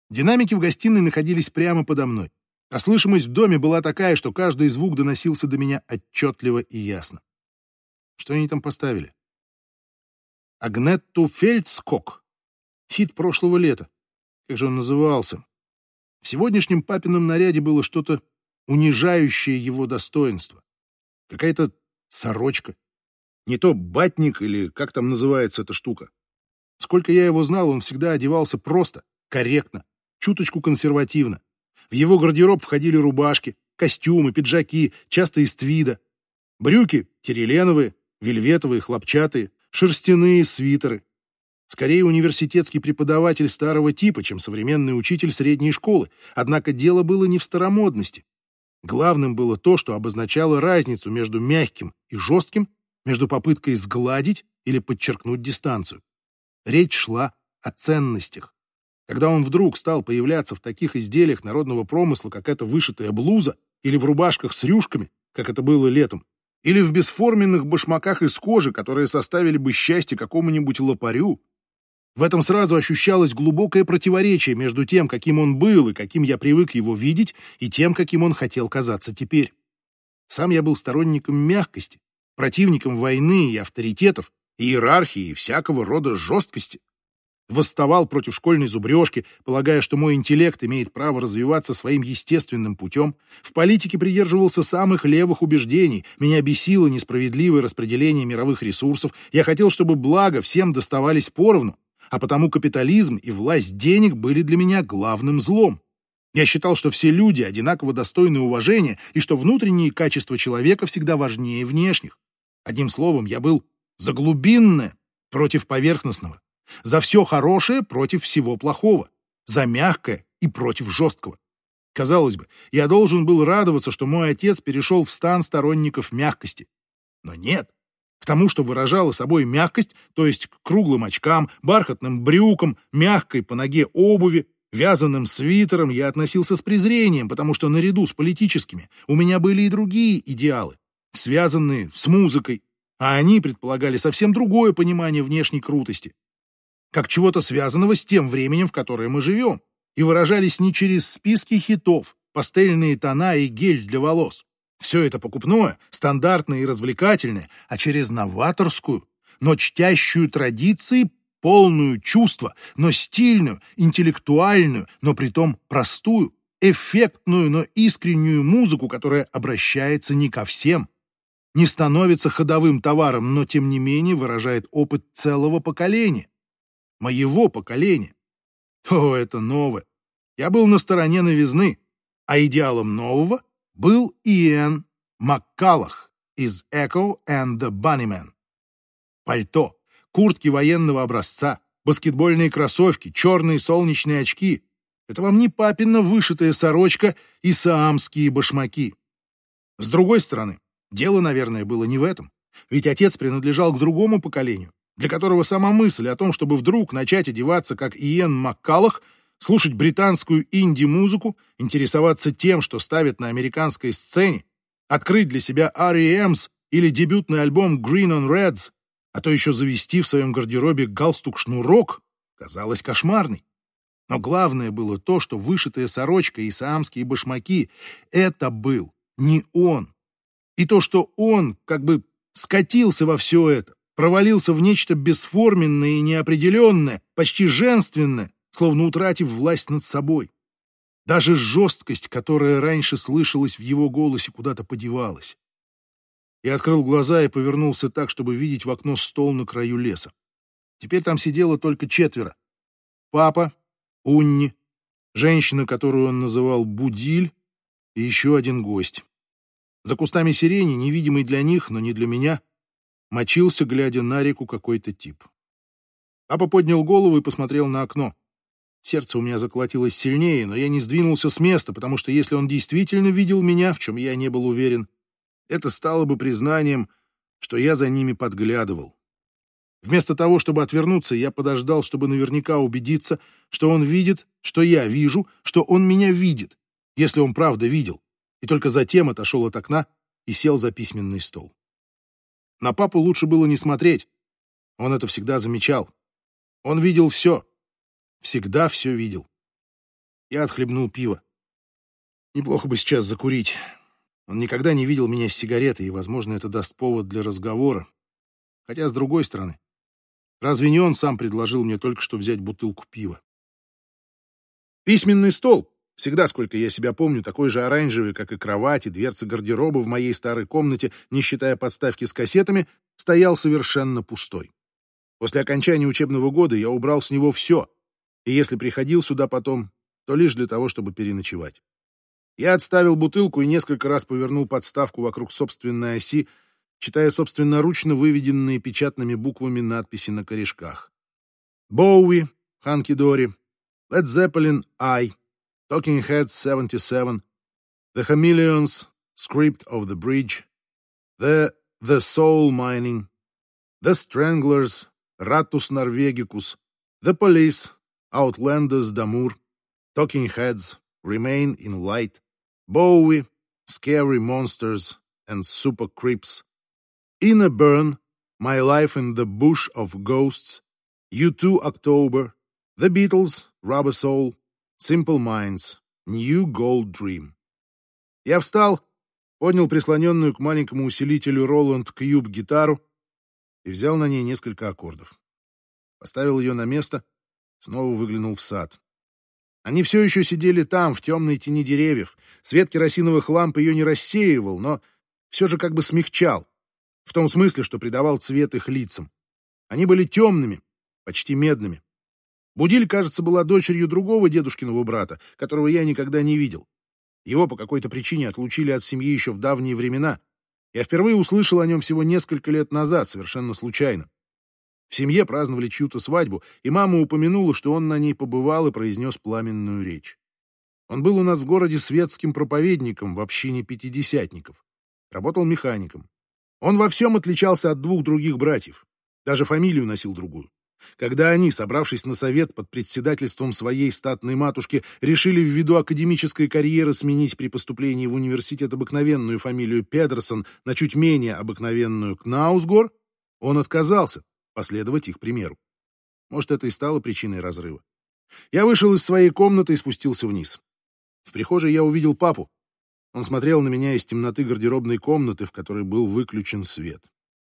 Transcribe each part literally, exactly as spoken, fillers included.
Динамики в гостиной находились прямо подо мной, а слышимость в доме была такая, что каждый звук доносился до меня отчетливо и ясно. Что они там поставили? Агнетту Фельдскок. Хит прошлого лета. Как же он назывался? В сегодняшнем папином наряде было что-то унижающее его достоинство. Какая-то сорочка. Не то батник или как там называется эта штука. Сколько я его знал, он всегда одевался просто, корректно, чуточку консервативно. В его гардероб входили рубашки, костюмы, пиджаки, часто из твида. Брюки тиреленовые, вельветовые, хлопчатые, шерстяные свитеры. Скорее университетский преподаватель старого типа, чем современный учитель средней школы. Однако дело было не в старомодности. Главным было то, что обозначало разницу между мягким и жестким, между попыткой сгладить или подчеркнуть дистанцию. Речь шла о ценностях. Когда он вдруг стал появляться в таких изделиях народного промысла, как эта вышитая блуза, или в рубашках с рюшками, как это было летом, или в бесформенных башмаках из кожи, которые составили бы счастье какому-нибудь лопарю, в этом сразу ощущалось глубокое противоречие между тем, каким он был и каким я привык его видеть, и тем, каким он хотел казаться теперь. Сам я был сторонником мягкости, противником войны и авторитетов, иерархии и всякого рода жесткости. Восставал против школьной зубрежки, полагая, что мой интеллект имеет право развиваться своим естественным путем. В политике придерживался самых левых убеждений. Меня бесило несправедливое распределение мировых ресурсов. Я хотел, чтобы блага всем доставались поровну, а потому капитализм и власть денег были для меня главным злом. Я считал, что все люди одинаково достойны уважения и что внутренние качества человека всегда важнее внешних. Одним словом, я был за глубинное против поверхностного, за все хорошее против всего плохого, за мягкое и против жесткого. Казалось бы, я должен был радоваться, что мой отец перешел в стан сторонников мягкости. Но нет. К тому, что выражало собой мягкость, то есть к круглым очкам, бархатным брюкам, мягкой по ноге обуви, вязаным свитером, я относился с презрением, потому что наряду с политическими у меня были и другие идеалы, связанные с музыкой, а они предполагали совсем другое понимание внешней крутости, как чего-то связанного с тем временем, в которое мы живем, и выражались не через списки хитов, пастельные тона и гель для волос. Все это покупное, стандартное и развлекательное, а через новаторскую, но чтящую традиции, полную чувства, но стильную, интеллектуальную, но притом простую, эффектную, но искреннюю музыку, которая обращается не ко всем, не становится ходовым товаром, но тем не менее выражает опыт целого поколения. Моего поколения. О, это новое. Я был на стороне новизны, а идеалом нового был Иэн Маккаллах из Echo and the Bunnymen. Пальто, куртки военного образца, баскетбольные кроссовки, черные солнечные очки. Это вам не папина вышитая сорочка и саамские башмаки. С другой стороны, дело, наверное, было не в этом. Ведь отец принадлежал к другому поколению, для которого сама мысль о том, чтобы вдруг начать одеваться, как Иэн Маккаллах, слушать британскую инди-музыку, интересоваться тем, что ставят на американской сцене, открыть для себя ар и эмс или дебютный альбом Green on Reds, а то еще завести в своем гардеробе галстук-шнурок, казалось кошмарной. Но главное было то, что вышитая сорочка и саамские башмаки — это был не он. И то, что он как бы скатился во все это, провалился в нечто бесформенное и неопределенное, почти женственное, словно утратив власть над собой. Даже жесткость, которая раньше слышалась в его голосе, куда-то подевалась. Я открыл глаза и повернулся так, чтобы видеть в окно стол на краю леса. Теперь там сидело только четверо. Папа, Унни, женщина, которую он называл Будиль, и еще один гость. За кустами сирени, невидимый для них, но не для меня, мочился, глядя на реку, какой-то тип. Папа поднял голову и посмотрел на окно. Сердце у меня заколотилось сильнее, но я не сдвинулся с места, потому что если он действительно видел меня, в чем я не был уверен, это стало бы признанием, что я за ними подглядывал. Вместо того, чтобы отвернуться, я подождал, чтобы наверняка убедиться, что он видит, что я вижу, что он меня видит, если он правда видел, и только затем отошел от окна и сел за письменный стол. На папу лучше было не смотреть. Он это всегда замечал. Он видел все. Всегда все видел. Я отхлебнул пиво. Неплохо бы сейчас закурить. Он никогда не видел меня с сигаретой, и, возможно, это даст повод для разговора. Хотя, с другой стороны, разве не он сам предложил мне только что взять бутылку пива? Письменный стол, всегда, сколько я себя помню, такой же оранжевый, как и кровать, и дверца гардероба в моей старой комнате, не считая подставки с кассетами, стоял совершенно пустой. После окончания учебного года я убрал с него все, и если приходил сюда потом, то лишь для того, чтобы переночевать. Я отставил бутылку и несколько раз повернул подставку вокруг собственной оси, читая собственноручно выведенные печатными буквами надписи на корешках. Боуи, Ханки Дори, Led Zeppelin I, Talking Heads семьдесят семь, The Chameleons, Script of the Bridge, The The Soul Mining, The Stranglers, Rattus Norvegicus, The Police, Outlanders Damour, Talking Heads, Remain in Light, Bowie, Scary Monsters and Super Creeps, In a Burn, My Life in the Bush of Ghosts, U two October, The Beatles, Rubber Soul, Simple Minds, New Gold Dream. Я встал, поднял прислоненную к маленькому усилителю Roland Cube гитару и взял на ней несколько аккордов. Поставил ее на место, снова выглянул в сад. Они все еще сидели там, в темной тени деревьев. Свет керосиновых ламп ее не рассеивал, но все же как бы смягчал. В том смысле, что придавал цвет их лицам. Они были темными, почти медными. Будиль, кажется, была дочерью другого дедушкиного брата, которого я никогда не видел. Его по какой-то причине отлучили от семьи еще в давние времена. Я впервые услышал о нем всего несколько лет назад, совершенно случайно. В семье праздновали чью-то свадьбу, и мама упомянула, что он на ней побывал и произнес пламенную речь. Он был у нас в городе светским проповедником в общине пятидесятников. Работал механиком. Он во всем отличался от двух других братьев. Даже фамилию носил другую. Когда они, собравшись на совет под председательством своей статной матушки, решили ввиду академической карьеры сменить при поступлении в университет обыкновенную фамилию Педерсон на чуть менее обыкновенную Кнаусгор, он отказался последовать их примеру. Может, это и стало причиной разрыва. Я вышел из своей комнаты и спустился вниз. В прихожей я увидел папу. Он смотрел на меня из темноты гардеробной комнаты, в которой был выключен свет.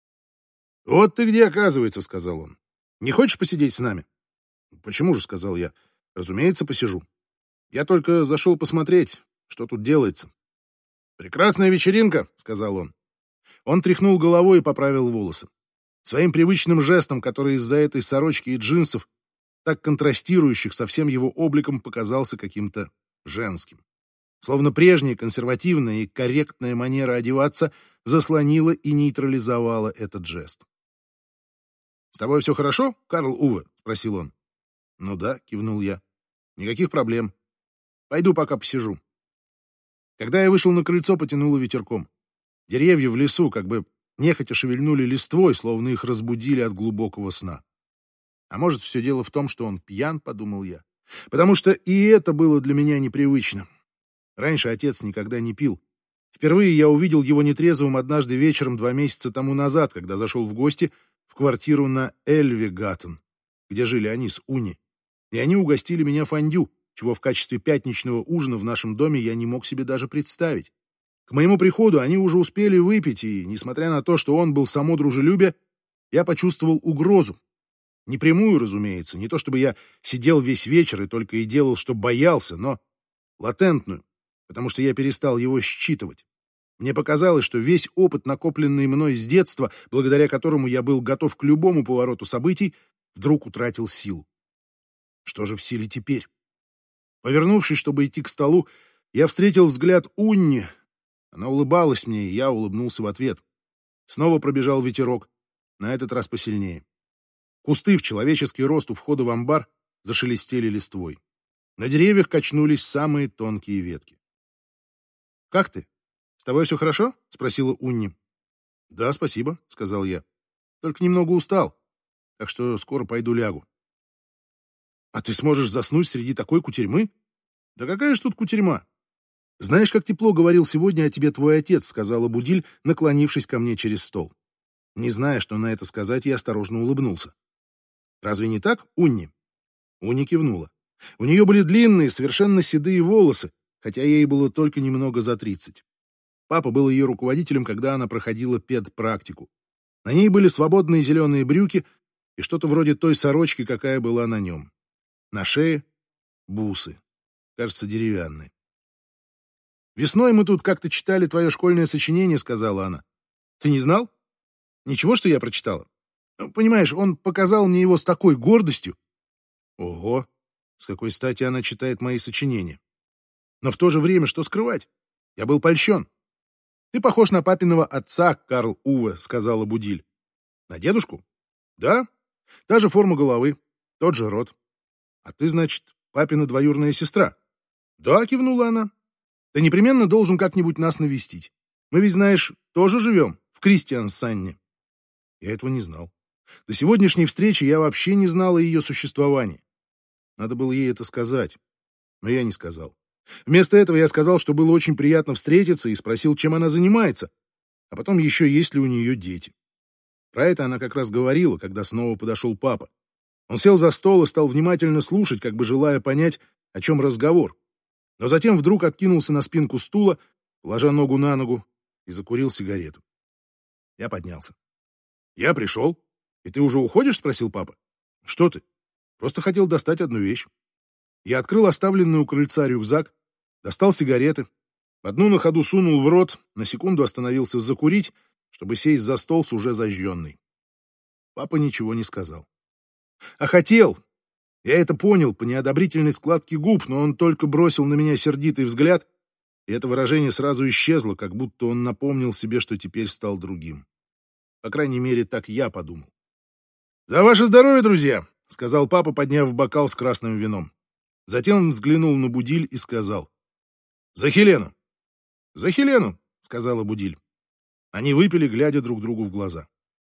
«Вот ты где, оказывается», — сказал он. «Не хочешь посидеть с нами?» «Почему же?» — сказал я. «Разумеется, посижу. Я только зашел посмотреть, что тут делается». «Прекрасная вечеринка», — сказал он. Он тряхнул головой и поправил волосы. Своим привычным жестом, который из-за этой сорочки и джинсов, так контрастирующих со всем его обликом, показался каким-то женским. Словно прежняя консервативная и корректная манера одеваться заслонила и нейтрализовала этот жест. «С тобой все хорошо, Карл Уве?» — спросил он. «Ну да», — кивнул я. «Никаких проблем. Пойду пока посижу». Когда я вышел на крыльцо, потянуло ветерком. Деревья в лесу как бы нехотя шевельнули листвой, словно их разбудили от глубокого сна. А может, все дело в том, что он пьян, подумал я. Потому что и это было для меня непривычно. Раньше отец никогда не пил. Впервые я увидел его нетрезвым однажды вечером два месяца тому назад, когда зашел в гости в квартиру на Эльвегаттен, где жили они с Уни. И они угостили меня фондю, чего в качестве пятничного ужина в нашем доме я не мог себе даже представить. К моему приходу они уже успели выпить, и, несмотря на то, что он был само дружелюбие, я почувствовал угрозу. Непрямую, разумеется, не то чтобы я сидел весь вечер и только и делал, что боялся, но латентную, потому что я перестал его считывать. Мне показалось, что весь опыт, накопленный мной с детства, благодаря которому я был готов к любому повороту событий, вдруг утратил силу. Что же в силе теперь? Повернувшись, чтобы идти к столу, я встретил взгляд Унни. Она улыбалась мне, и я улыбнулся в ответ. Снова пробежал ветерок, на этот раз посильнее. Кусты в человеческий рост у входа в амбар зашелестели листвой. На деревьях качнулись самые тонкие ветки. «Как ты? С тобой все хорошо?» — спросила Унни. «Да, спасибо», — сказал я. «Только немного устал, так что скоро пойду лягу». «А ты сможешь заснуть среди такой кутерьмы?» «Да какая же тут кутерьма?» «Знаешь, как тепло говорил сегодня о тебе твой отец», — сказала Будиль, наклонившись ко мне через стол. Не зная, что на это сказать, я осторожно улыбнулся. «Разве не так, Унни?» Унни кивнула. У нее были длинные, совершенно седые волосы, хотя ей было только немного за тридцать. Папа был ее руководителем, когда она проходила педпрактику. На ней были свободные зеленые брюки и что-то вроде той сорочки, какая была на нем. На шее — бусы, кажется, деревянные. «Весной мы тут как-то читали твое школьное сочинение», — сказала она. «Ты не знал? Ничего, что я прочитала? Ну, понимаешь, он показал мне его с такой гордостью». Ого, с какой стати она читает мои сочинения? Но в то же время, что скрывать? Я был польщен. «Ты похож на папиного отца, Карл Уве», — сказала Будиль. «На дедушку?» «Да. Та же форма головы, тот же рот. А ты, значит, папина двоюродная сестра?» «Да», — кивнула она. «Ты непременно должен как-нибудь нас навестить. Мы ведь, знаешь, тоже живем в Кристиансанне». Я этого не знал. До сегодняшней встречи я вообще не знал о ее существовании. Надо было ей это сказать, но я не сказал. Вместо этого я сказал, что было очень приятно встретиться, и спросил, чем она занимается, а потом еще есть ли у нее дети. Про это она как раз говорила, когда снова подошел папа. Он сел за стол и стал внимательно слушать, как бы желая понять, о чем разговор. Но затем вдруг откинулся на спинку стула, положа ногу на ногу, и закурил сигарету. Я поднялся. «Я пришел. И ты уже уходишь?» — спросил папа. «Что ты? Просто хотел достать одну вещь». Я открыл оставленный у крыльца рюкзак, достал сигареты, одну на ходу сунул в рот, на секунду остановился закурить, чтобы сесть за стол с уже зажженной. Папа ничего не сказал. А хотел. Я это понял по неодобрительной складке губ, но он только бросил на меня сердитый взгляд, и это выражение сразу исчезло, как будто он напомнил себе, что теперь стал другим. По крайней мере, так я подумал. «За ваше здоровье, друзья!» — сказал папа, подняв бокал с красным вином. Затем он взглянул на Будиль и сказал: «За Хелену!» «За Хелену!» — сказала Будиль. Они выпили, глядя друг другу в глаза.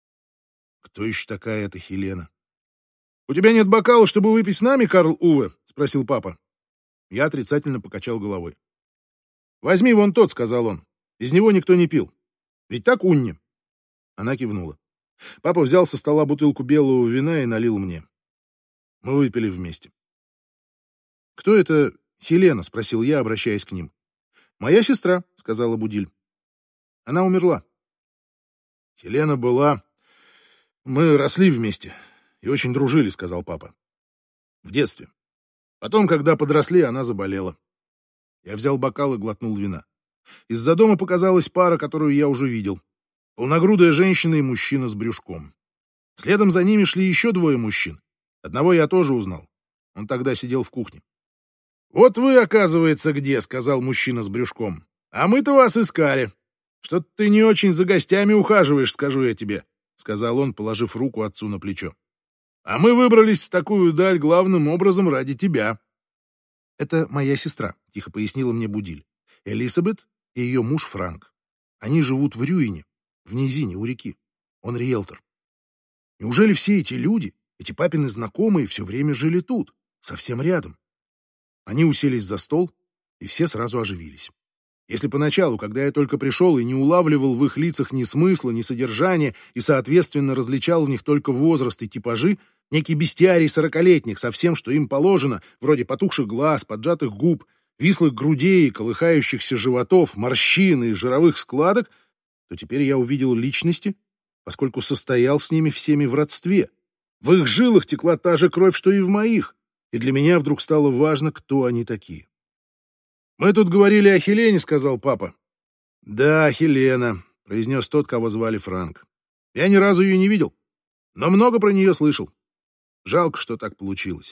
«Кто еще такая эта Хелена?» «У тебя нет бокала, чтобы выпить с нами, Карл Уве?» — спросил папа. Я отрицательно покачал головой. «Возьми вон тот», — сказал он. «Из него никто не пил. Ведь так, Унни?» Она кивнула. Папа взял со стола бутылку белого вина и налил мне. Мы выпили вместе. «Кто это Хелена?» — спросил я, обращаясь к ним. «Моя сестра», — сказала Будиль. «Она умерла». «Хелена была... Мы росли вместе и очень дружили», — сказал папа. «В детстве. Потом, когда подросли, она заболела». Я взял бокал и глотнул вина. Из-за дома показалась пара, которую я уже видел. Полногрудая женщина и мужчина с брюшком. Следом за ними шли еще двое мужчин. Одного я тоже узнал. Он тогда сидел в кухне. «Вот вы, оказывается, где», — сказал мужчина с брюшком. «А мы-то вас искали. Что-то ты не очень за гостями ухаживаешь, скажу я тебе», — сказал он, положив руку отцу на плечо. «А мы выбрались в такую даль главным образом ради тебя». «Это моя сестра», — тихо пояснила мне Будиль. «Элизабет и ее муж Франк. Они живут в Рюине, в низине у реки. Он риэлтор». Неужели все эти люди, эти папины знакомые, все время жили тут, совсем рядом? Они уселись за стол, и все сразу оживились. Если поначалу, когда я только пришел и не улавливал в их лицах ни смысла, ни содержания, и, соответственно, различал в них только возраст и типажи, некий бестиарий сорокалетних со всем, что им положено, вроде потухших глаз, поджатых губ, вислых грудей, колыхающихся животов, морщин и жировых складок, то теперь я увидел личности, поскольку состоял с ними всеми в родстве. В их жилах текла та же кровь, что и в моих, и для меня вдруг стало важно, кто они такие. «Мы тут говорили о Хелене», — сказал папа. «Да, Хелена», — произнес тот, кого звали Франк. «Я ни разу ее не видел, но много про нее слышал. Жалко, что так получилось».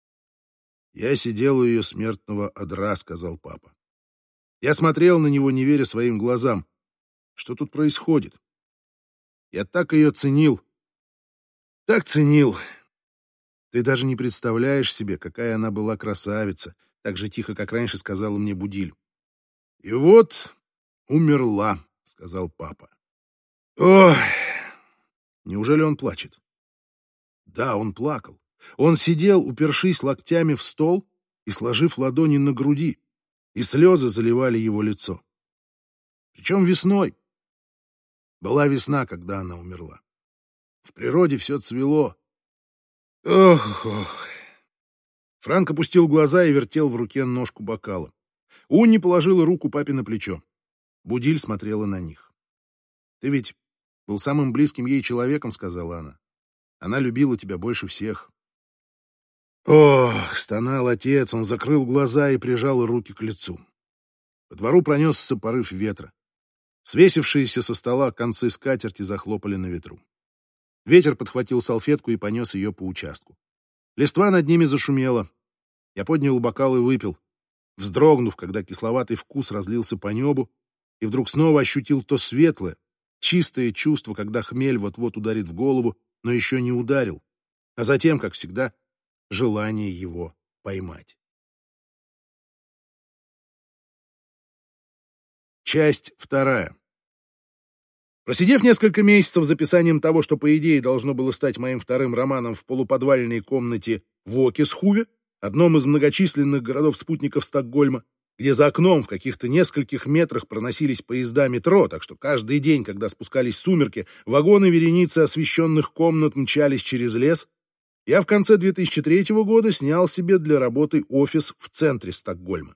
«Я сидел у ее смертного одра», — сказал папа. Я смотрел на него, не веря своим глазам. Что тут происходит? Я так ее ценил. Так ценил. Ты даже не представляешь себе, какая она была красавица, так же тихо, как раньше, сказала мне Будиль. И вот умерла, сказал папа. Ох! Неужели он плачет? Да, он плакал. Он сидел, упершись локтями в стол и сложив ладони на груди, и слезы заливали его лицо. Причем весной. Была весна, когда она умерла. В природе все цвело. Ох, ох. Франк опустил глаза и вертел в руке ножку бокала. Унни положила руку папе на плечо. Будиль смотрела на них. «Ты ведь был самым близким ей человеком», — сказала она. «Она любила тебя больше всех». Ох, стонал отец, он закрыл глаза и прижал руки к лицу. По двору пронесся порыв ветра. Свесившиеся со стола концы скатерти захлопали на ветру. Ветер подхватил салфетку и понес ее по участку. Листва над ними зашумела. Я поднял бокал и выпил, вздрогнув, когда кисловатый вкус разлился по небу, и вдруг снова ощутил то светлое, чистое чувство, когда хмель вот-вот ударит в голову, но еще не ударил, а затем, как всегда, желание его поймать. Часть вторая. Просидев несколько месяцев за писанием того, что, по идее, должно было стать моим вторым романом в полуподвальной комнате в Окесхуве, одном из многочисленных городов-спутников Стокгольма, где за окном в каких-то нескольких метрах проносились поезда метро, так что каждый день, когда спускались сумерки, вагоны вереницы освещенных комнат мчались через лес, я в конце две тысячи третьего года снял себе для работы офис в центре Стокгольма.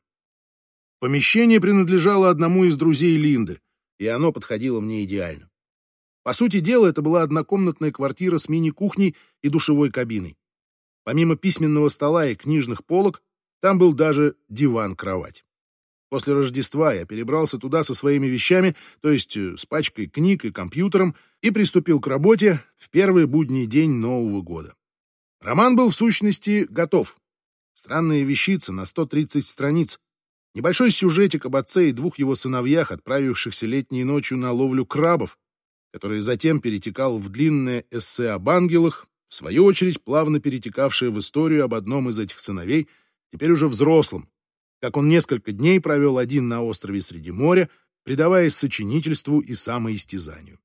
Помещение принадлежало одному из друзей Линды, и оно подходило мне идеально. По сути дела, это была однокомнатная квартира с мини-кухней и душевой кабиной. Помимо письменного стола и книжных полок, там был даже диван-кровать. После Рождества я перебрался туда со своими вещами, то есть с пачкой книг и компьютером, и приступил к работе в первый будний день Нового года. Роман был в сущности готов. Странная вещица на сто тридцать страниц. Небольшой сюжетик об отце и двух его сыновьях, отправившихся летней ночью на ловлю крабов, который затем перетекал в длинное эссе об ангелах, в свою очередь плавно перетекавшее в историю об одном из этих сыновей, теперь уже взрослом, как он несколько дней провел один на острове среди моря, предаваясь сочинительству и самоистязанию.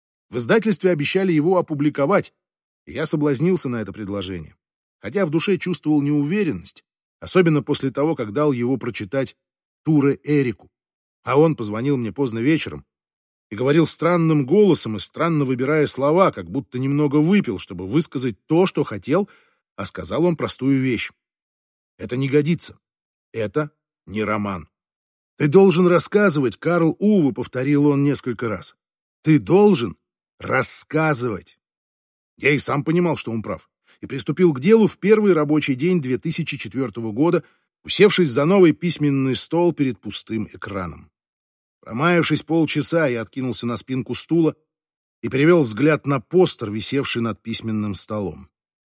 В издательстве обещали его опубликовать, и я соблазнился на это предложение, хотя в душе чувствовал неуверенность, особенно после того, как дал его прочитать Туре Эрику. А он позвонил мне поздно вечером и говорил странным голосом и странно выбирая слова, как будто немного выпил, чтобы высказать то, что хотел, а сказал он простую вещь. Это не годится. Это не роман. Ты должен рассказывать, Карл Уве, повторил он несколько раз. Ты должен рассказывать. Я и сам понимал, что он прав, и приступил к делу в первый рабочий день две тысячи четвёртого года, усевшись за новый письменный стол перед пустым экраном. Промаявшись полчаса, я откинулся на спинку стула и перевел взгляд на постер, висевший над письменным столом.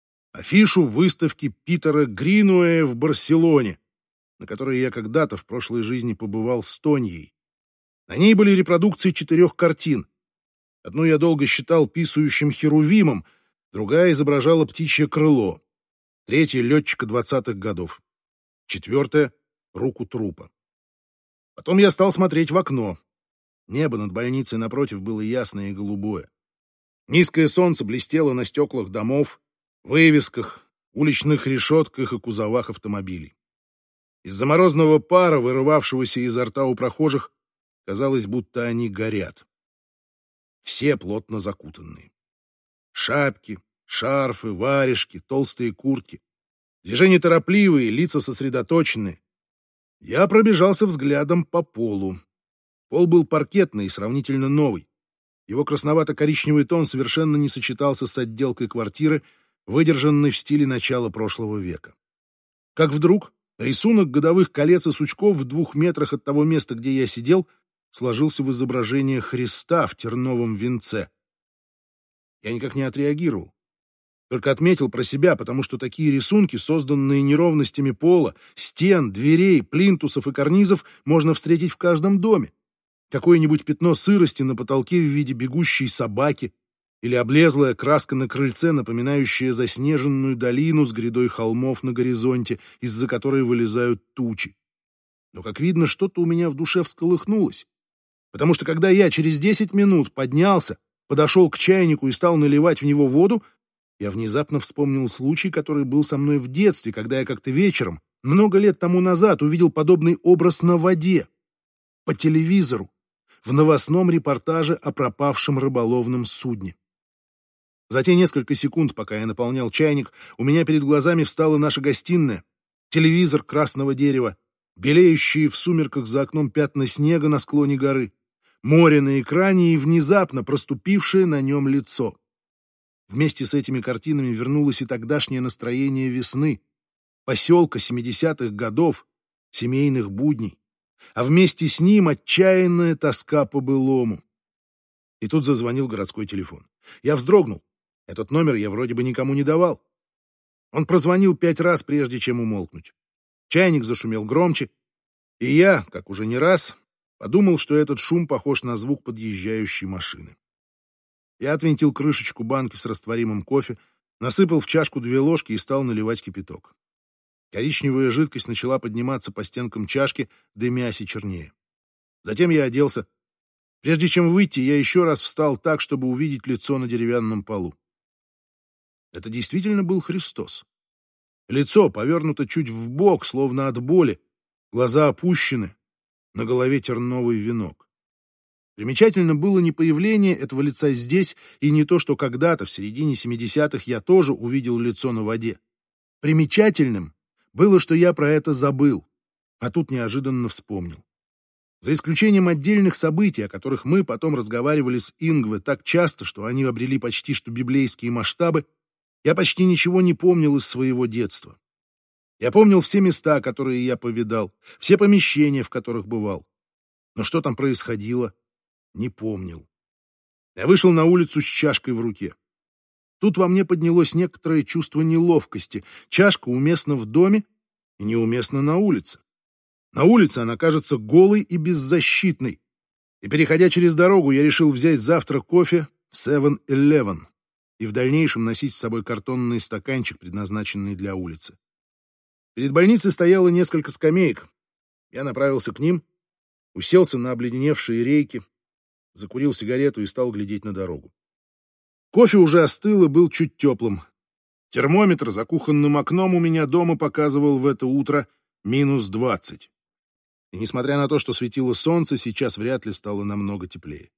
Афишу выставки Питера Гринуэя в Барселоне, на которой я когда-то в прошлой жизни побывал с Тоньей. На ней были репродукции четырех картин. Одну я долго считал писающим херувимом, другая изображала птичье крыло, третья — летчика двадцатых годов, четвертая — руку трупа. Потом я стал смотреть в окно. Небо над больницей напротив было ясное и голубое. Низкое солнце блестело на стеклах домов, вывесках, уличных решетках и кузовах автомобилей. Из-за морозного пара, вырывавшегося изо рта у прохожих, казалось, будто они горят. Все плотно закутанные. Шапки, шарфы, варежки, толстые куртки. Движения торопливые, лица сосредоточенные. Я пробежался взглядом по полу. Пол был паркетный и сравнительно новый. Его красновато-коричневый тон совершенно не сочетался с отделкой квартиры, выдержанной в стиле начала прошлого века. Как вдруг рисунок годовых колец и сучков в двух метрах от того места, где я сидел, сложился в изображение Христа в терновом венце. Я никак не отреагировал. Только отметил про себя, потому что такие рисунки, созданные неровностями пола, стен, дверей, плинтусов и карнизов, можно встретить в каждом доме. Какое-нибудь пятно сырости на потолке в виде бегущей собаки или облезлая краска на крыльце, напоминающая заснеженную долину с грядой холмов на горизонте, из-за которой вылезают тучи. Но, как видно, что-то у меня в душе всколыхнулось. Потому что, когда я через десять минут поднялся, подошел к чайнику и стал наливать в него воду, я внезапно вспомнил случай, который был со мной в детстве, когда я как-то вечером, много лет тому назад, увидел подобный образ на воде, по телевизору, в новостном репортаже о пропавшем рыболовном судне. За те несколько секунд, пока я наполнял чайник, у меня перед глазами встала наша гостиная, телевизор красного дерева, белеющие в сумерках за окном пятна снега на склоне горы, море на экране и внезапно проступившее на нем лицо. Вместе с этими картинами вернулось и тогдашнее настроение весны, поселка семидесятых годов, семейных будней, а вместе с ним отчаянная тоска по былому. И тут зазвонил городской телефон. Я вздрогнул. Этот номер я вроде бы никому не давал. Он прозвонил пять раз, прежде чем умолкнуть. Чайник зашумел громче, и я, как уже не раз, подумал, что этот шум похож на звук подъезжающей машины. Я отвинтил крышечку банки с растворимым кофе, насыпал в чашку две ложки и стал наливать кипяток. Коричневая жидкость начала подниматься по стенкам чашки, дымясь и чернее. Затем я оделся. Прежде чем выйти, я еще раз встал так, чтобы увидеть лицо на деревянном полу. Это действительно был Христос. Лицо повернуто чуть вбок, словно от боли, глаза опущены, на голове терновый венок. Примечательно было не появление этого лица здесь и не то, что когда-то, в середине семидесятых, я тоже увидел лицо на воде. Примечательным было, что я про это забыл, а тут неожиданно вспомнил. За исключением отдельных событий, о которых мы потом разговаривали с Ингве так часто, что они обрели почти что библейские масштабы, я почти ничего не помнил из своего детства. Я помнил все места, которые я повидал, все помещения, в которых бывал. Но что там происходило, не помнил. Я вышел на улицу с чашкой в руке. Тут во мне поднялось некоторое чувство неловкости. Чашка уместна в доме и неуместна на улице. На улице она кажется голой и беззащитной. И, переходя через дорогу, я решил взять завтра кофе в севен элевен и в дальнейшем носить с собой картонный стаканчик, предназначенный для улицы. Перед больницей стояло несколько скамеек. Я направился к ним, уселся на обледеневшие рейки, закурил сигарету и стал глядеть на дорогу. Кофе уже остыл и был чуть теплым. Термометр за кухонным окном у меня дома показывал в это утро минус двадцать. И несмотря на то, что светило солнце, сейчас вряд ли стало намного теплее.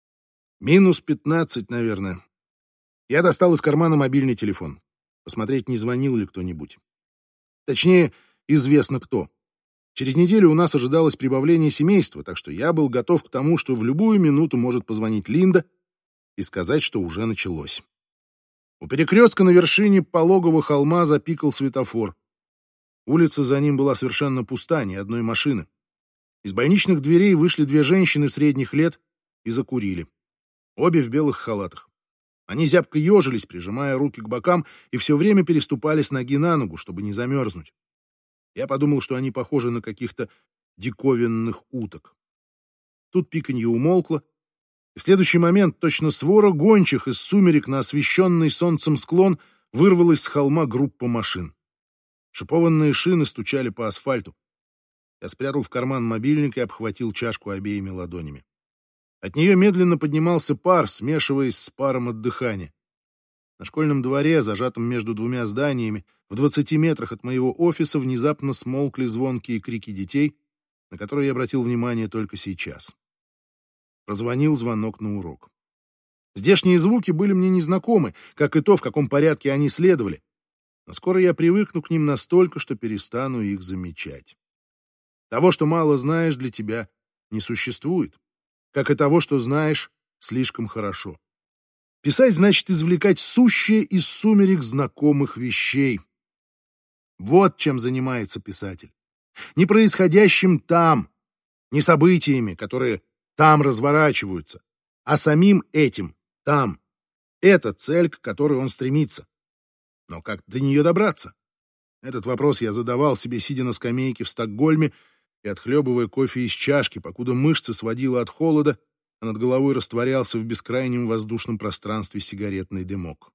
Минус пятнадцать, наверное. Я достал из кармана мобильный телефон. Посмотреть, не звонил ли кто-нибудь. Точнее, известно кто. Через неделю у нас ожидалось прибавление семейства, так что я был готов к тому, что в любую минуту может позвонить Линда и сказать, что уже началось. У перекрестка на вершине пологого холма запикал светофор. Улица за ним была совершенно пуста, ни одной машины. Из больничных дверей вышли две женщины средних лет и закурили. Обе в белых халатах. Они зябко ежились, прижимая руки к бокам, и все время переступали с ноги на ногу, чтобы не замерзнуть. Я подумал, что они похожи на каких-то диковинных уток. Тут пиканье умолкло, и в следующий момент точно свора гончих из сумерек на освещенный солнцем склон вырвалась с холма группа машин. Шипованные шины стучали по асфальту. Я спрятал в карман мобильник и обхватил чашку обеими ладонями. От нее медленно поднимался пар, смешиваясь с паром от дыхания. На школьном дворе, зажатом между двумя зданиями, в двадцати метрах от моего офиса, внезапно смолкли звонкие крики детей, на которые я обратил внимание только сейчас. Прозвонил звонок на урок. Здешние звуки были мне незнакомы, как и то, в каком порядке они следовали. Но скоро я привыкну к ним настолько, что перестану их замечать. Того, что мало знаешь, для тебя не существует, как и того, что знаешь слишком хорошо. Писать значит извлекать сущее из сумерек знакомых вещей. Вот чем занимается писатель. Не происходящим там, не событиями, которые там разворачиваются, а самим этим там. Это цель, к которой он стремится. Но как до нее добраться? Этот вопрос я задавал себе, сидя на скамейке в Стокгольме и отхлебывая кофе из чашки, покуда мышцы сводило от холода, а над головой растворялся в бескрайнем воздушном пространстве сигаретный дымок.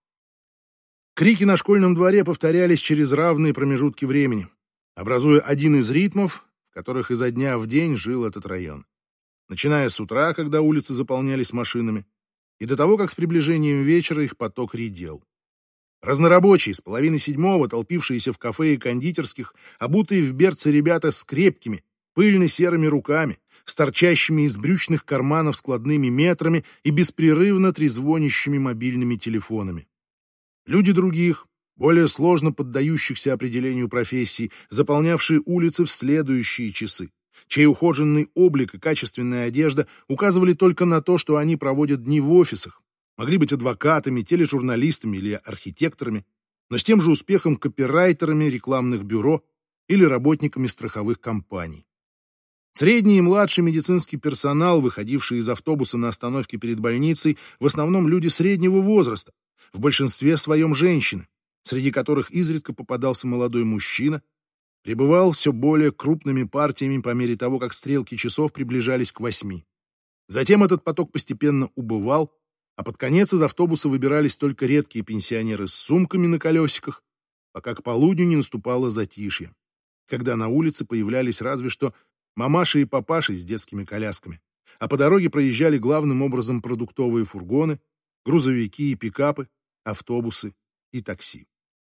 Крики на школьном дворе повторялись через равные промежутки времени, образуя один из ритмов, в которых изо дня в день жил этот район. Начиная с утра, когда улицы заполнялись машинами, и до того, как с приближением вечера их поток редел. Разнорабочие с половины седьмого, толпившиеся в кафе и кондитерских, обутые в берцы ребята с крепкими, пыльно-серыми руками, с торчащими из брючных карманов складными метрами и беспрерывно трезвонящими мобильными телефонами. Люди других, более сложно поддающихся определению профессий, заполнявшие улицы в следующие часы, чей ухоженный облик и качественная одежда указывали только на то, что они проводят дни в офисах, могли быть адвокатами, тележурналистами или архитекторами, но с тем же успехом копирайтерами рекламных бюро или работниками страховых компаний. Средний и младший медицинский персонал, выходивший из автобуса на остановке перед больницей, в основном люди среднего возраста, в большинстве своем женщины, среди которых изредка попадался молодой мужчина, прибывал все более крупными партиями по мере того, как стрелки часов приближались к восьми. Затем этот поток постепенно убывал, а под конец из автобуса выбирались только редкие пенсионеры с сумками на колесиках, пока к полудню не наступало затишье, когда на улице появлялись разве что мамаши и папаши с детскими колясками, а по дороге проезжали главным образом продуктовые фургоны, грузовики и пикапы, автобусы и такси.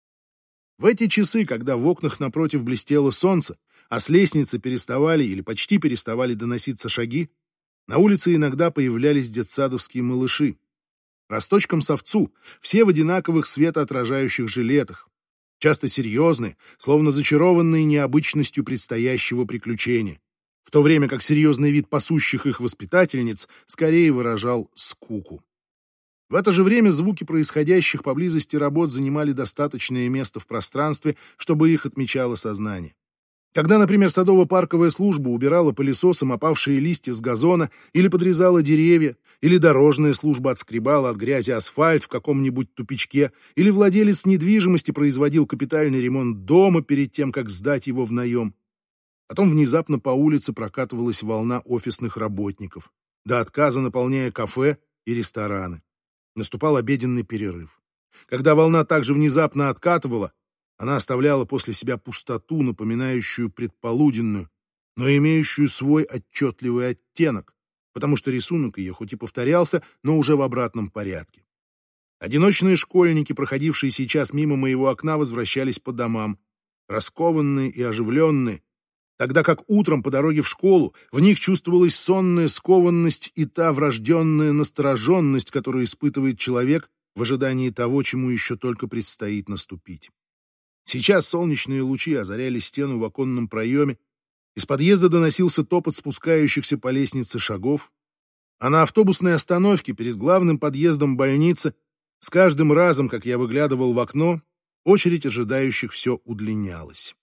В эти часы, когда в окнах напротив блестело солнце, а с лестницы переставали или почти переставали доноситься шаги, на улице иногда появлялись детсадовские малыши. Росточком с овцу, все в одинаковых светоотражающих жилетах, часто серьезные, словно зачарованные необычностью предстоящего приключения, в то время как серьезный вид пасущих их воспитательниц скорее выражал скуку. В это же время звуки происходящих поблизости работ занимали достаточное место в пространстве, чтобы их отмечало сознание. Когда, например, садово-парковая служба убирала пылесосом опавшие листья с газона или подрезала деревья, или дорожная служба отскребала от грязи асфальт в каком-нибудь тупичке, или владелец недвижимости производил капитальный ремонт дома перед тем, как сдать его в наем. Потом внезапно по улице прокатывалась волна офисных работников, до отказа наполняя кафе и рестораны. Наступал обеденный перерыв. Когда волна также внезапно откатывала, она оставляла после себя пустоту, напоминающую предполуденную, но имеющую свой отчетливый оттенок, потому что рисунок ее хоть и повторялся, но уже в обратном порядке. Одиночные школьники, проходившие сейчас мимо моего окна, возвращались по домам, раскованные и оживленные, тогда как утром по дороге в школу в них чувствовалась сонная скованность и та врожденная настороженность, которую испытывает человек в ожидании того, чему еще только предстоит наступить. Сейчас солнечные лучи озаряли стену в оконном проеме, из подъезда доносился топот спускающихся по лестнице шагов, а на автобусной остановке перед главным подъездом больницы с каждым разом, как я выглядывал в окно, очередь ожидающих все удлинялась.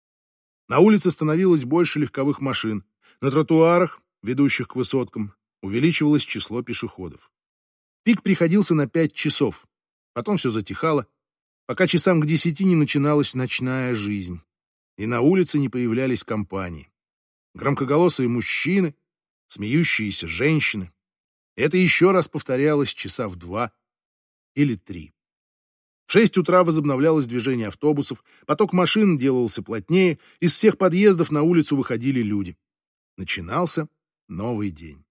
На улице становилось больше легковых машин, на тротуарах, ведущих к высоткам, увеличивалось число пешеходов. Пик приходился на пять часов, потом все затихало, пока часам к десяти не начиналась ночная жизнь, и на улице не появлялись компании. Громкоголосые мужчины, смеющиеся женщины. Это еще раз повторялось часа в два или три. В шесть утра возобновлялось движение автобусов, поток машин делался плотнее, из всех подъездов на улицу выходили люди. Начинался новый день.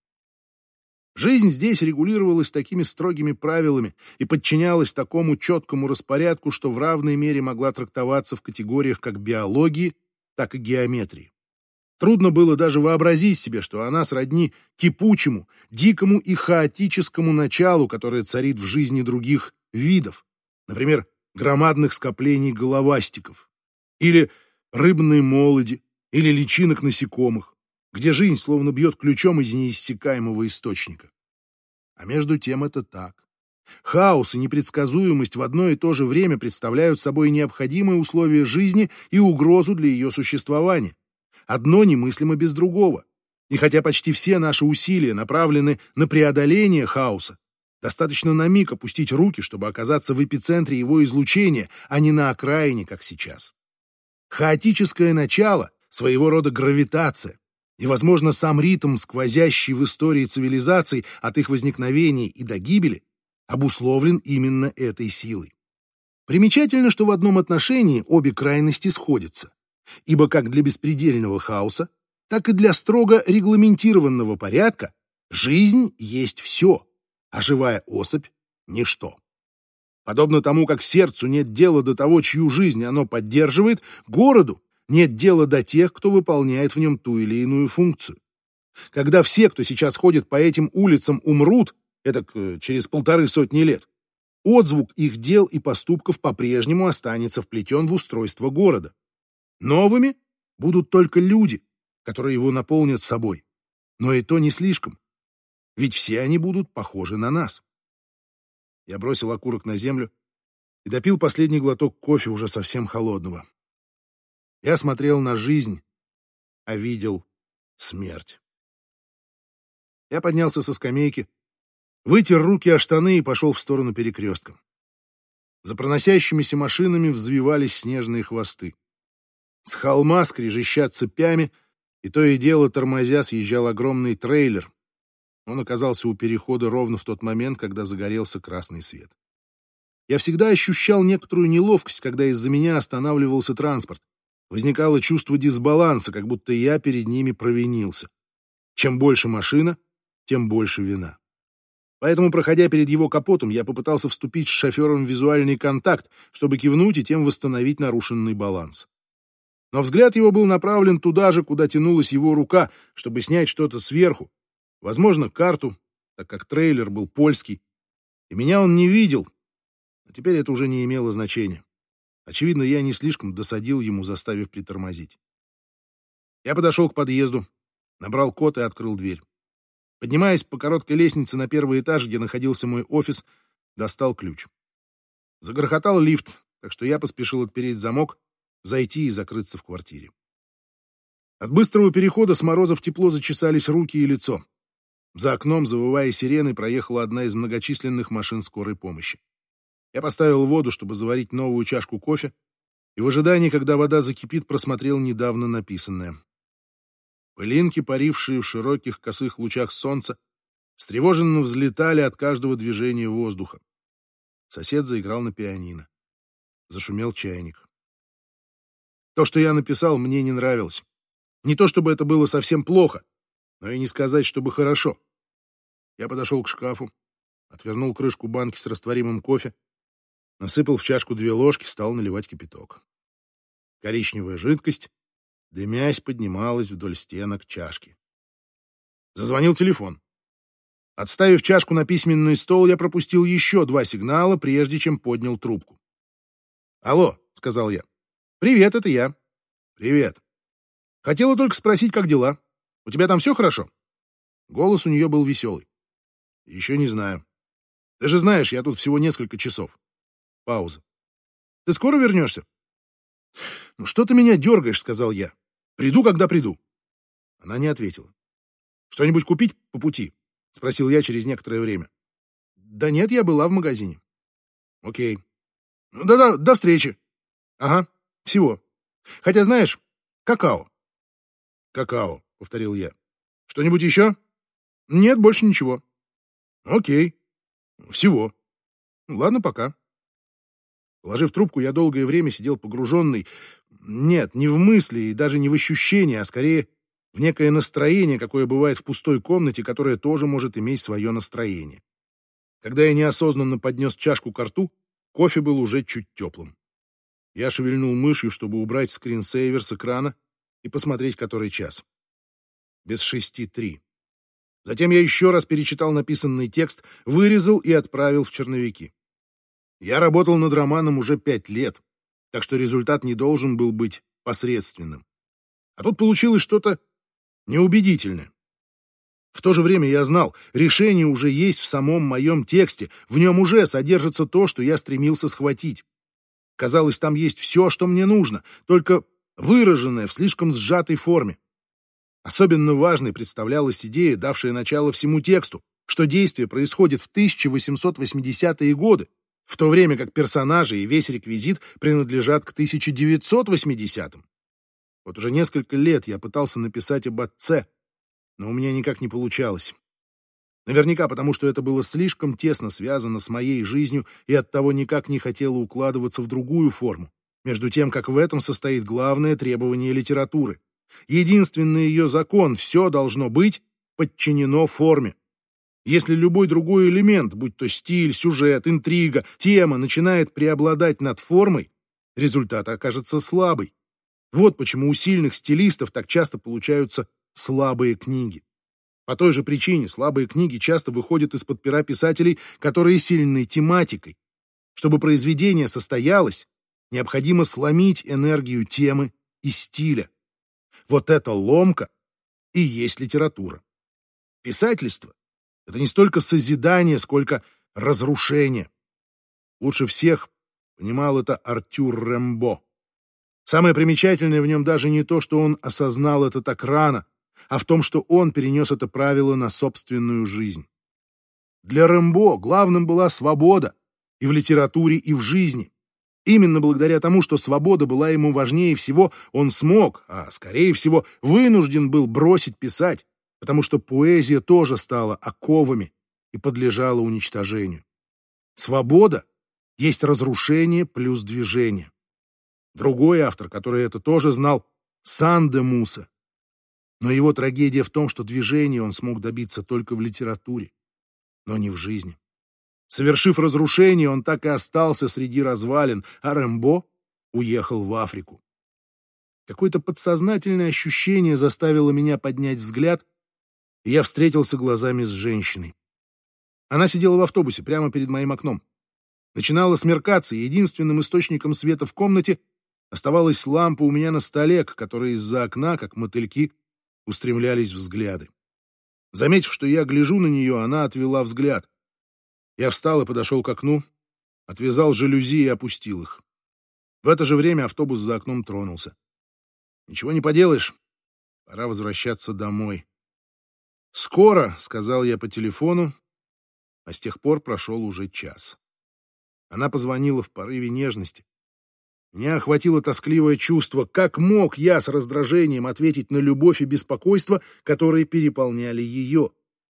Жизнь здесь регулировалась такими строгими правилами и подчинялась такому четкому распорядку, что в равной мере могла трактоваться в категориях как биологии, так и геометрии. Трудно было даже вообразить себе, что она сродни кипучему, дикому и хаотическому началу, которое царит в жизни других видов, например, громадных скоплений головастиков, или рыбной молоди, или личинок насекомых, где жизнь словно бьет ключом из неиссякаемого источника. А между тем это так. Хаос и непредсказуемость в одно и то же время представляют собой необходимые условия жизни и угрозу для ее существования. Одно немыслимо без другого. И хотя почти все наши усилия направлены на преодоление хаоса, достаточно на миг опустить руки, чтобы оказаться в эпицентре его излучения, а не на окраине, как сейчас. Хаотическое начало — своего рода гравитация, и, возможно, сам ритм, сквозящий в истории цивилизаций от их возникновения и до гибели, обусловлен именно этой силой. Примечательно, что в одном отношении обе крайности сходятся, ибо как для беспредельного хаоса, так и для строго регламентированного порядка жизнь есть все, а живая особь — ничто. Подобно тому, как сердцу нет дела до того, чью жизнь оно поддерживает, городу нет дела до тех, кто выполняет в нем ту или иную функцию. Когда все, кто сейчас ходит по этим улицам, умрут, это через полторы сотни лет, отзвук их дел и поступков по-прежнему останется вплетен в устройство города. Новыми будут только люди, которые его наполнят собой. Но и то не слишком, ведь все они будут похожи на нас. Я бросил окурок на землю и допил последний глоток кофе, уже совсем холодного. Я смотрел на жизнь, а видел смерть. Я поднялся со скамейки, вытер руки о штаны и пошел в сторону перекрестка. За проносящимися машинами взвивались снежные хвосты. С холма, скрежеща цепями, и то и дело тормозя, съезжал огромный трейлер. Он оказался у перехода ровно в тот момент, когда загорелся красный свет. Я всегда ощущал некоторую неловкость, когда из-за меня останавливался транспорт. Возникало чувство дисбаланса, как будто я перед ними провинился. Чем больше машина, тем больше вина. Поэтому, проходя перед его капотом, я попытался вступить с шофером в визуальный контакт, чтобы кивнуть и тем восстановить нарушенный баланс. Но взгляд его был направлен туда же, куда тянулась его рука, чтобы снять что-то сверху, возможно, карту, так как трейлер был польский, и меня он не видел, но теперь это уже не имело значения. Очевидно, я не слишком досадил ему, заставив притормозить. Я подошел к подъезду, набрал код и открыл дверь. Поднимаясь по короткой лестнице на первый этаж, где находился мой офис, достал ключ. Загрохотал лифт, так что я поспешил отпереть замок, зайти и закрыться в квартире. От быстрого перехода с мороза в тепло зачесались руки и лицо. За окном, завывая сиреной, проехала одна из многочисленных машин скорой помощи. Я поставил воду, чтобы заварить новую чашку кофе, и в ожидании, когда вода закипит, просмотрел недавно написанное. Пылинки, парившие в широких косых лучах солнца, встревоженно взлетали от каждого движения воздуха. Сосед заиграл на пианино. Зашумел чайник. То, что я написал, мне не нравилось. Не то чтобы это было совсем плохо, но и не сказать, чтобы хорошо. Я подошел к шкафу, отвернул крышку банки с растворимым кофе, насыпал в чашку две ложки, стал наливать кипяток. Коричневая жидкость, дымясь, поднималась вдоль стенок чашки. Зазвонил телефон. Отставив чашку на письменный стол, я пропустил еще два сигнала, прежде чем поднял трубку. «Алло», — сказал я. «Привет, это я». «Привет. Хотела только спросить, как дела? У тебя там все хорошо?» Голос у нее был веселый. «Еще не знаю. Ты же знаешь, я тут всего несколько часов». Пауза. «Ты скоро вернешься?» «Ну что ты меня дергаешь?» — сказал я. «Приду, когда приду». Она не ответила. «Что-нибудь купить по пути?» — спросил я через некоторое время. «Да нет, я была в магазине». «Окей. Ну, да-да, до встречи». «Ага, всего. Хотя, знаешь, какао». «Какао», — повторил я. «Что-нибудь еще?» «Нет, больше ничего». «Окей. Всего. Ладно, пока». Положив трубку, я долгое время сидел погруженный, нет, не в мысли и даже не в ощущения, а скорее в некое настроение, какое бывает в пустой комнате, которое тоже может иметь свое настроение. Когда я неосознанно поднес чашку ко рту, кофе был уже чуть теплым. Я шевельнул мышью, чтобы убрать скринсейвер с экрана и посмотреть, который час. Без шести три. Затем я еще раз перечитал написанный текст, вырезал и отправил в черновики. Я работал над романом уже пять лет, так что результат не должен был быть посредственным. А тут получилось что-то неубедительное. В то же время я знал, решение уже есть в самом моем тексте, в нем уже содержится то, что я стремился схватить. Казалось, там есть все, что мне нужно, только выраженное в слишком сжатой форме. Особенно важной представлялась идея, давшая начало всему тексту, что действие происходит в тысяча восемьсот восьмидесятые годы, в то время как персонажи и весь реквизит принадлежат к тысяча девятьсот восьмидесятым. Вот уже несколько лет я пытался написать об отце, но у меня никак не получалось. Наверняка потому, что это было слишком тесно связано с моей жизнью и оттого никак не хотело укладываться в другую форму, между тем, как в этом состоит главное требование литературы. Единственный ее закон — все должно быть подчинено форме. Если любой другой элемент, будь то стиль, сюжет, интрига, тема, начинает преобладать над формой, результат окажется слабый. Вот почему у сильных стилистов так часто получаются слабые книги. По той же причине слабые книги часто выходят из-под пера писателей, которые сильны тематикой. Чтобы произведение состоялось, необходимо сломить энергию темы и стиля. Вот эта ломка и есть литература. Писательство — это не столько созидание, сколько разрушение. Лучше всех понимал это Артюр Рембо. Самое примечательное в нем даже не то, что он осознал это так рано, а в том, что он перенес это правило на собственную жизнь. Для Рембо главным была свобода и в литературе, и в жизни. Именно благодаря тому, что свобода была ему важнее всего, он смог, а скорее всего вынужден был бросить писать, потому что поэзия тоже стала оковами и подлежала уничтожению. Свобода есть разрушение плюс движение. Другой автор, который это тоже знал, Сан-де-Муса. Но его трагедия в том, что движение он смог добиться только в литературе, но не в жизни. Совершив разрушение, он так и остался среди развалин, а Рембо уехал в Африку. Какое-то подсознательное ощущение заставило меня поднять взгляд, и я встретился глазами с женщиной. Она сидела в автобусе прямо перед моим окном. Начинало смеркаться, и единственным источником света в комнате оставалась лампа у меня на столе, к которой из-за окна, как мотыльки, устремлялись взгляды. Заметив, что я гляжу на нее, она отвела взгляд. Я встал и подошел к окну, отвязал жалюзи и опустил их. В это же время автобус за окном тронулся. Ничего не поделаешь, пора возвращаться домой. «Скоро», — сказал я по телефону, а с тех пор прошел уже час. Она позвонила в порыве нежности. Меня охватило тоскливое чувство. Как мог я с раздражением ответить на любовь и беспокойство, которые переполняли ее?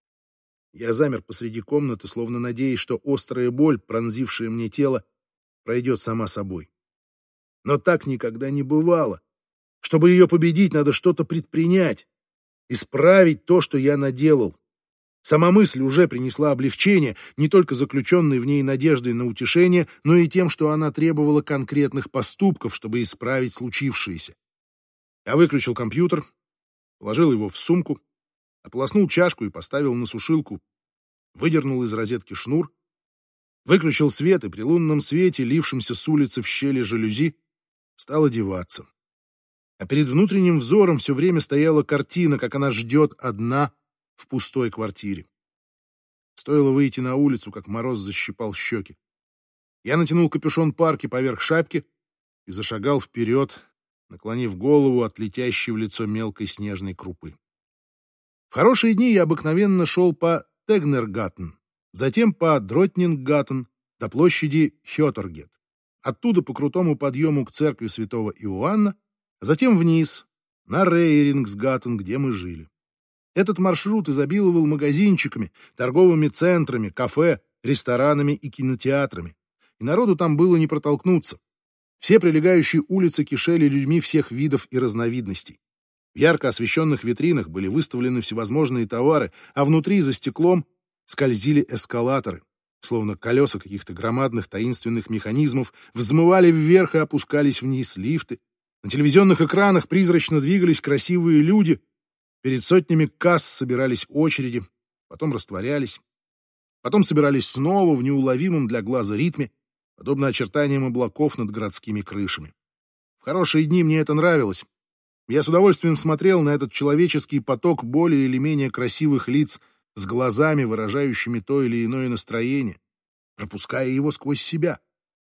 Я замер посреди комнаты, словно надеясь, что острая боль, пронзившая мне тело, пройдет сама собой. Но так никогда не бывало. Чтобы ее победить, надо что-то предпринять, исправить то, что я наделал. Сама мысль уже принесла облегчение, не только заключенной в ней надеждой на утешение, но и тем, что она требовала конкретных поступков, чтобы исправить случившееся. Я выключил компьютер, положил его в сумку, ополоснул чашку и поставил на сушилку, выдернул из розетки шнур, выключил свет и при лунном свете, лившемся с улицы в щели жалюзи, стал одеваться. А перед внутренним взором все время стояла картина, как она ждет одна в пустой квартире. Стоило выйти на улицу, как мороз защипал щеки. Я натянул капюшон парки поверх шапки и зашагал вперед, наклонив голову от летящей в лицо мелкой снежной крупы. В хорошие дни я обыкновенно шел по Тегнергаттен, затем по Дротнингаттен до площади Хётергет, оттуда по крутому подъему к церкви святого Иоанна, а затем вниз, на Рейрингсгаттен, где мы жили. Этот маршрут изобиловал магазинчиками, торговыми центрами, кафе, ресторанами и кинотеатрами, и народу там было не протолкнуться. Все прилегающие улицы кишели людьми всех видов и разновидностей. В ярко освещенных витринах были выставлены всевозможные товары, а внутри за стеклом скользили эскалаторы, словно колеса каких-то громадных таинственных механизмов, взмывали вверх и опускались вниз лифты. На телевизионных экранах призрачно двигались красивые люди. Перед сотнями касс собирались очереди, потом растворялись. Потом собирались снова в неуловимом для глаза ритме, подобно очертаниям облаков над городскими крышами. В хорошие дни мне это нравилось. Я с удовольствием смотрел на этот человеческий поток более или менее красивых лиц с глазами, выражающими то или иное настроение, пропуская его сквозь себя.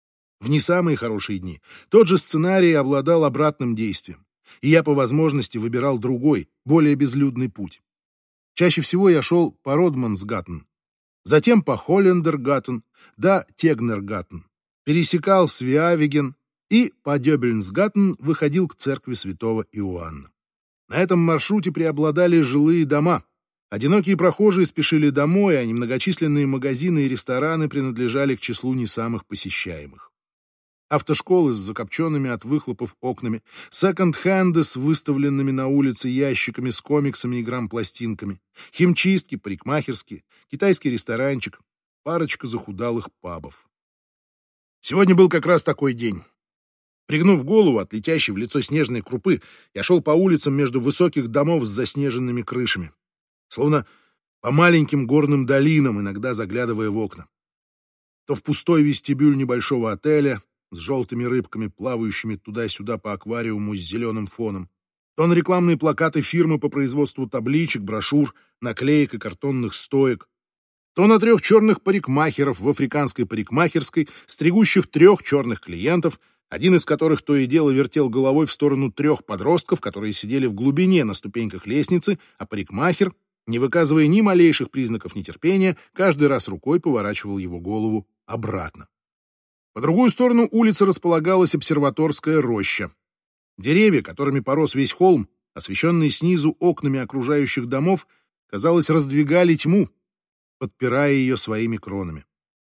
В не самые хорошие дни тот же сценарий обладал обратным действием, и я по возможности выбирал другой, более безлюдный путь. Чаще всего я шел по Родмансгаттен, затем по Холлендергаттен до Тегнергаттен, пересекал Свиавиген и по Дёбельнсгаттен выходил к церкви святого Иоанна. На этом маршруте преобладали жилые дома. Одинокие прохожие спешили домой, а немногочисленные магазины и рестораны принадлежали к числу не самых посещаемых. Автошколы с закопченными от выхлопов окнами, секонд-хенды с выставленными на улице ящиками с комиксами и грамм-пластинками, химчистки, парикмахерские, китайский ресторанчик, парочка захудалых пабов. Сегодня был как раз такой день. Пригнув голову от летящей в лицо снежной крупы, я шел по улицам между высоких домов с заснеженными крышами. Словно по маленьким горным долинам, иногда заглядывая в окна. То в пустой вестибюль небольшого отеля с желтыми рыбками, плавающими туда-сюда по аквариуму с зеленым фоном, то на рекламные плакаты фирмы по производству табличек, брошюр, наклеек и картонных стоек, то на трех черных парикмахеров в африканской парикмахерской, стригущих трех черных клиентов, один из которых то и дело вертел головой в сторону трех подростков, которые сидели в глубине на ступеньках лестницы, а парикмахер, не выказывая ни малейших признаков нетерпения, каждый раз рукой поворачивал его голову обратно. По другую сторону улицы располагалась обсерваторская роща. Деревья, которыми порос весь холм, освещенные снизу окнами окружающих домов, казалось, раздвигали тьму, подпирая ее своими кронами.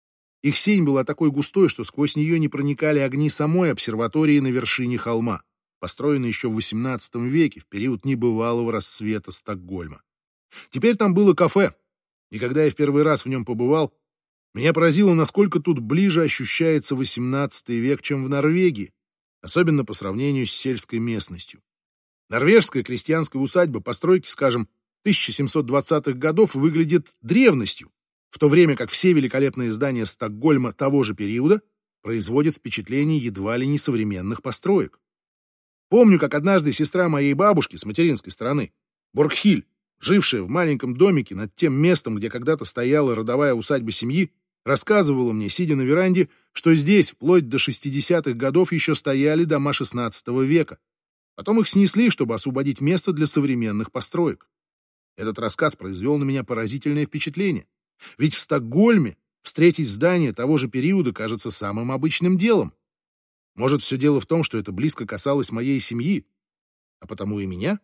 Их сень была такой густой, что сквозь нее не проникали огни самой обсерватории на вершине холма, построенной еще в восемнадцатом веке, в период небывалого расцвета Стокгольма. Теперь там было кафе, и когда я в первый раз в нем побывал, меня поразило, насколько тут ближе ощущается восемнадцатый век, чем в Норвегии, особенно по сравнению с сельской местностью. Норвежская крестьянская усадьба постройки, скажем, тысяча семьсот двадцатых годов выглядит древностью, в то время как все великолепные здания Стокгольма того же периода производят впечатление едва ли не современных построек. Помню, как однажды сестра моей бабушки с материнской стороны, Боргхиль, жившая в маленьком домике над тем местом, где когда-то стояла родовая усадьба семьи, рассказывала мне, сидя на веранде, что здесь вплоть до шестидесятых годов еще стояли дома шестнадцатого века. Потом их снесли, чтобы освободить место для современных построек. Этот рассказ произвел на меня поразительное впечатление. Ведь в Стокгольме встретить здание того же периода кажется самым обычным делом. Может, все дело в том, что это близко касалось моей семьи, а потому и меня?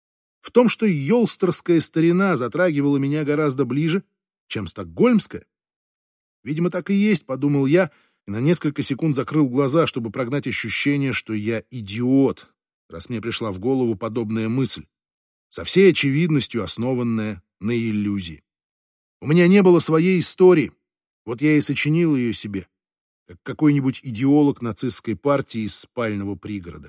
В том, что йолстерская старина затрагивала меня гораздо ближе, чем стокгольмская? Видимо, так и есть, подумал я, и на несколько секунд закрыл глаза, чтобы прогнать ощущение, что я идиот, раз мне пришла в голову подобная мысль, со всей очевидностью основанная на иллюзии. У меня не было своей истории, вот я и сочинил ее себе, как какой-нибудь идеолог нацистской партии из спального пригорода.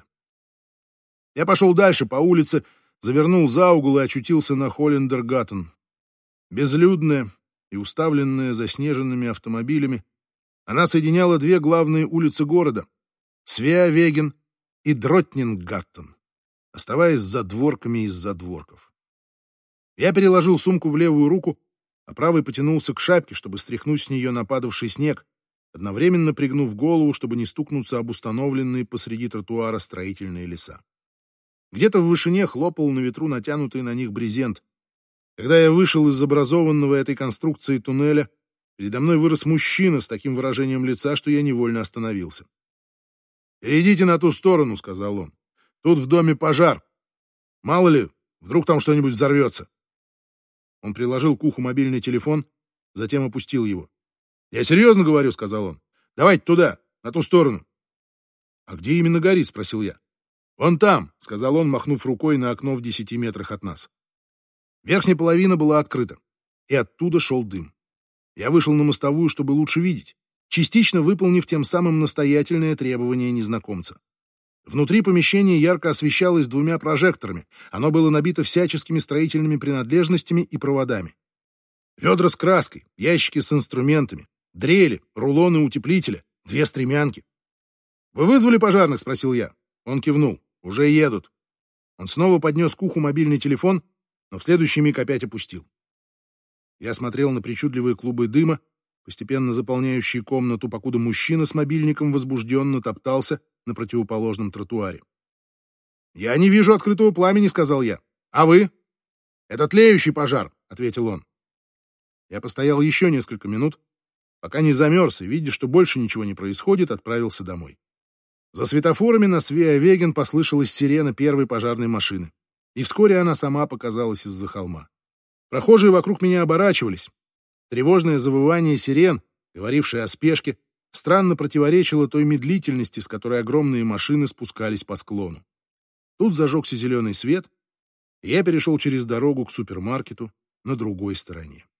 Я пошел дальше по улице, завернул за угол и очутился на Холлендергаттен. Безлюдная и уставленная заснеженными автомобилями, она соединяла две главные улицы города — Свеавеген и Дротнингаттен, оставаясь задворками из задворков. Я переложил сумку в левую руку, а правой потянулся к шапке, чтобы стряхнуть с нее нападавший снег, одновременно пригнув голову, чтобы не стукнуться об установленные посреди тротуара строительные леса. Где-то в вышине хлопал на ветру натянутый на них брезент. Когда я вышел из образованного этой конструкцией туннеля, передо мной вырос мужчина с таким выражением лица, что я невольно остановился. «Перейдите на ту сторону», — сказал он. «Тут в доме пожар. Мало ли, вдруг там что-нибудь взорвется». Он приложил к уху мобильный телефон, затем опустил его. «Я серьезно говорю», — сказал он. «Давайте туда, на ту сторону». «А где именно горит?» — спросил я. «Вон там», — сказал он, махнув рукой на окно в десяти метрах от нас. Верхняя половина была открыта, и оттуда шел дым. Я вышел на мостовую, чтобы лучше видеть, частично выполнив тем самым настоятельное требование незнакомца. Внутри помещение ярко освещалось двумя прожекторами. Оно было набито всяческими строительными принадлежностями и проводами. Ведра с краской, ящики с инструментами, дрели, рулоны утеплителя, две стремянки. «Вы вызвали пожарных?» — спросил я. Он кивнул. «Уже едут». Он снова поднес к уху мобильный телефон, но в следующий миг опять опустил. Я смотрел на причудливые клубы дыма, постепенно заполняющие комнату, покуда мужчина с мобильником возбужденно топтался на противоположном тротуаре. «Я не вижу открытого пламени», — сказал я. «А вы?» «Это тлеющий пожар», — ответил он. Я постоял еще несколько минут, пока не замерз, и, видя, что больше ничего не происходит, отправился домой. За светофорами на Свеавеген послышалась сирена первой пожарной машины, и вскоре она сама показалась из-за холма. Прохожие вокруг меня оборачивались. Тревожное завывание сирен, говорившее о спешке, странно противоречило той медлительности, с которой огромные машины спускались по склону. Тут зажегся зеленый свет, и я перешел через дорогу к супермаркету на другой стороне.